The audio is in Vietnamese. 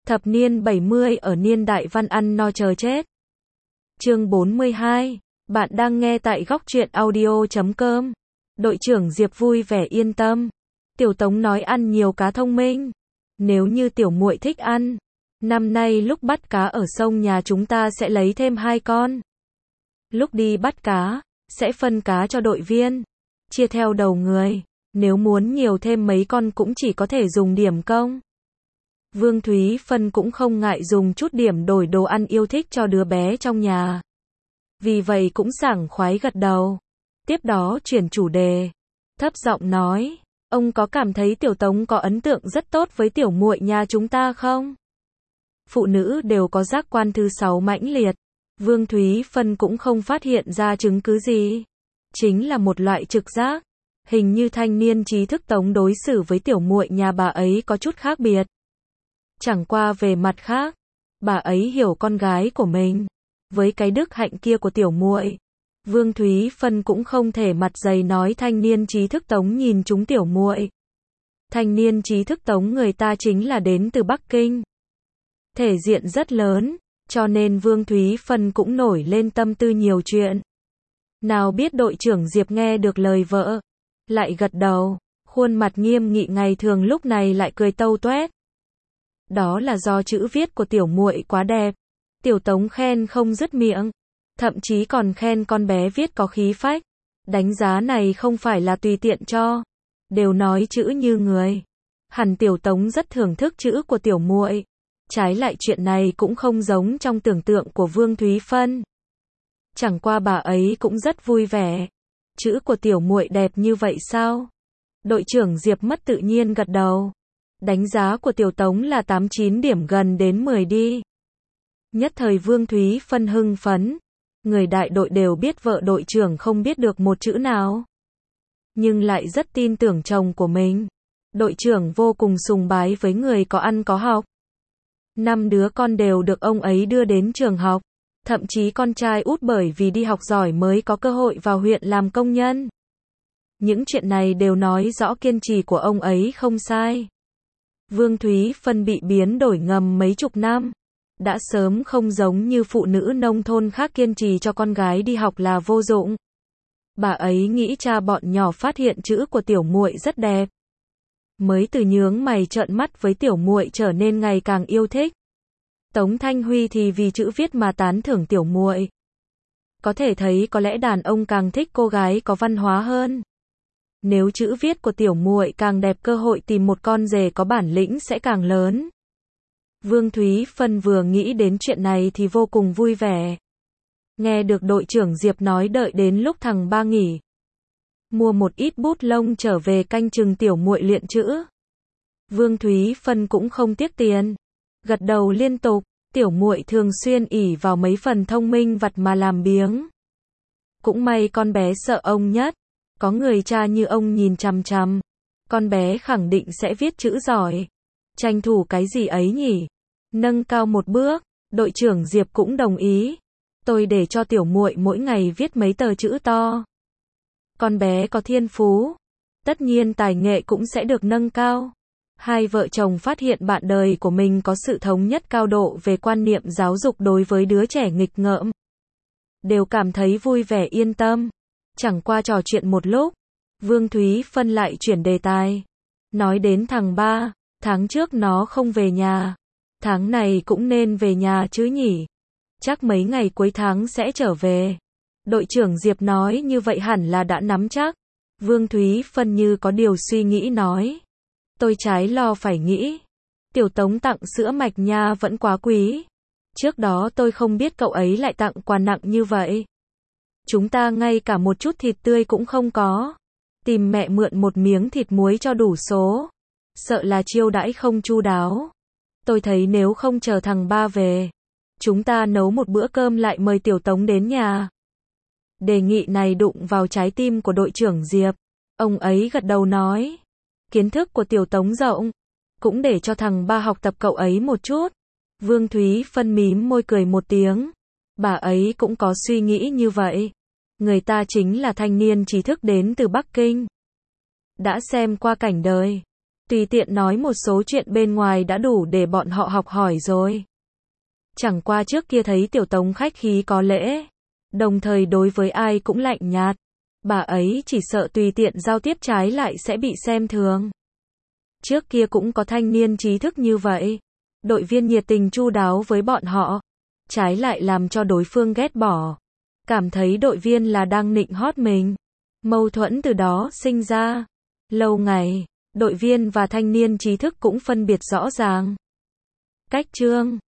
Thập niên 70 ở niên đại văn ăn no chờ chết. Chương 42. Bạn đang nghe tại góc truyện audio.com. Đội trưởng Diệp vui vẻ yên tâm. Tiểu Tống nói ăn nhiều cá thông minh. Nếu như tiểu muội thích ăn, năm nay lúc bắt cá ở sông nhà chúng ta sẽ lấy thêm 2 con. Lúc đi bắt cá, sẽ phân cá cho đội viên, chia theo đầu người. Nếu muốn nhiều thêm mấy con cũng chỉ có thể dùng điểm công. Vương Thúy Phân cũng không ngại dùng chút điểm đổi đồ ăn yêu thích cho đứa bé trong nhà. Vì vậy cũng sảng khoái gật đầu. Tiếp đó chuyển chủ đề, thấp giọng nói, ông có cảm thấy Tiểu Tống có ấn tượng rất tốt với tiểu muội nhà chúng ta không? Phụ nữ đều có giác quan thứ 6 mãnh liệt. Vương Thúy Phân cũng không phát hiện ra chứng cứ gì. Chính là một loại trực giác. Hình như thanh niên trí thức Tống đối xử với tiểu muội nhà bà ấy có chút khác biệt. Chẳng qua về mặt khác, bà ấy hiểu con gái của mình. Với cái đức hạnh kia của tiểu muội, Vương Thúy Phân cũng không thể mặt dày nói thanh niên trí thức Tống nhìn chúng tiểu muội. Thanh niên trí thức Tống người ta chính là đến từ Bắc Kinh. Thể diện rất lớn, cho nên Vương Thúy Phân cũng nổi lên tâm tư nhiều chuyện. Nào biết đội trưởng Diệp nghe được lời vợ, lại gật đầu, khuôn mặt nghiêm nghị ngày thường lúc này lại cười tâu toét. Đó là do chữ viết của tiểu muội quá đẹp. Tiểu Tống khen không dứt miệng, thậm chí còn khen con bé viết có khí phách. Đánh giá này không phải là tùy tiện cho, đều nói chữ như người. Hẳn Tiểu Tống rất thưởng thức chữ của tiểu muội. Trái lại chuyện này cũng không giống trong tưởng tượng của Vương Thúy Phân. Chẳng qua bà ấy cũng rất vui vẻ. Chữ của tiểu muội đẹp như vậy sao? Đội trưởng Diệp mất tự nhiên gật đầu. Đánh giá của Tiểu Tống là 8-9 điểm gần đến 10 đi. Nhất thời Vương Thúy Phân hưng phấn. Người đại đội đều biết vợ đội trưởng không biết được một chữ nào. Nhưng lại rất tin tưởng chồng của mình. Đội trưởng vô cùng sùng bái với người có ăn có học. 5 đứa con đều được ông ấy đưa đến trường học. Thậm chí con trai út bởi vì đi học giỏi mới có cơ hội vào huyện làm công nhân. Những chuyện này đều nói rõ kiên trì của ông ấy không sai. Vương Thúy Phân bị biến đổi ngầm mấy chục năm. Đã sớm không giống như phụ nữ nông thôn khác kiên trì cho con gái đi học là vô dụng. Bà ấy nghĩ cha bọn nhỏ phát hiện chữ của tiểu muội rất đẹp. Mới từ nhướng mày trợn mắt với tiểu muội trở nên ngày càng yêu thích. Tống Thanh Huy thì vì chữ viết mà tán thưởng tiểu muội. Có thể thấy có lẽ đàn ông càng thích cô gái có văn hóa hơn. Nếu chữ viết của tiểu muội càng đẹp cơ hội tìm một con rể có bản lĩnh sẽ càng lớn. Vương Thúy Phân vừa nghĩ đến chuyện này thì vô cùng vui vẻ. Nghe được đội trưởng Diệp nói đợi đến lúc thằng Ba nghỉ. Mua một ít bút lông trở về canh chừng tiểu muội luyện chữ. Vương Thúy Phân cũng không tiếc tiền. Gật đầu liên tục, tiểu muội thường xuyên ỷ vào mấy phần thông minh vặt mà làm biếng. Cũng may con bé sợ ông nhất. Có người cha như ông nhìn chằm chằm. Con bé khẳng định sẽ viết chữ giỏi. Tranh thủ cái gì ấy nhỉ? Nâng cao một bước, đội trưởng Diệp cũng đồng ý. Tôi để cho tiểu muội mỗi ngày viết mấy tờ chữ to. Con bé có thiên phú. Tất nhiên tài nghệ cũng sẽ được nâng cao. Hai vợ chồng phát hiện bạn đời của mình có sự thống nhất cao độ về quan niệm giáo dục đối với đứa trẻ nghịch ngợm. Đều cảm thấy vui vẻ yên tâm. Chẳng qua trò chuyện một lúc, Vương Thúy Phân lại chuyển đề tài. Nói đến thằng Ba, tháng trước nó không về nhà. Tháng này cũng nên về nhà chứ nhỉ? Chắc mấy ngày cuối tháng sẽ trở về. Đội trưởng Diệp nói như vậy hẳn là đã nắm chắc. Vương Thúy Phân như có điều suy nghĩ nói. Tôi trái lo phải nghĩ. Tiểu Tống tặng sữa mạch nha vẫn quá quý. Trước đó tôi không biết cậu ấy lại tặng quà nặng như vậy. Chúng ta ngay cả một chút thịt tươi cũng không có. Tìm mẹ mượn một miếng thịt muối cho đủ số. Sợ là chiêu đãi không chu đáo. Tôi thấy nếu không chờ thằng Ba về, chúng ta nấu một bữa cơm lại mời Tiểu Tống đến nhà. Đề nghị này đụng vào trái tim của đội trưởng Diệp. Ông ấy gật đầu nói. Kiến thức của Tiểu Tống rộng. Cũng để cho thằng Ba học tập cậu ấy một chút. Vương Thúy Phân mím môi cười một tiếng. Bà ấy cũng có suy nghĩ như vậy. Người ta chính là thanh niên trí thức đến từ Bắc Kinh. Đã xem qua cảnh đời. Tùy tiện nói một số chuyện bên ngoài đã đủ để bọn họ học hỏi rồi. Chẳng qua trước kia thấy Tiểu Tống khách khí có lễ, đồng thời đối với ai cũng lạnh nhạt. Bà ấy chỉ sợ tùy tiện giao tiếp trái lại sẽ bị xem thường. Trước kia cũng có thanh niên trí thức như vậy. Đội viên nhiệt tình chu đáo với bọn họ, trái lại làm cho đối phương ghét bỏ. Cảm thấy đội viên là đang nịnh hót mình. Mâu thuẫn từ đó sinh ra. Lâu ngày, đội viên và thanh niên trí thức cũng phân biệt rõ ràng. Cách chương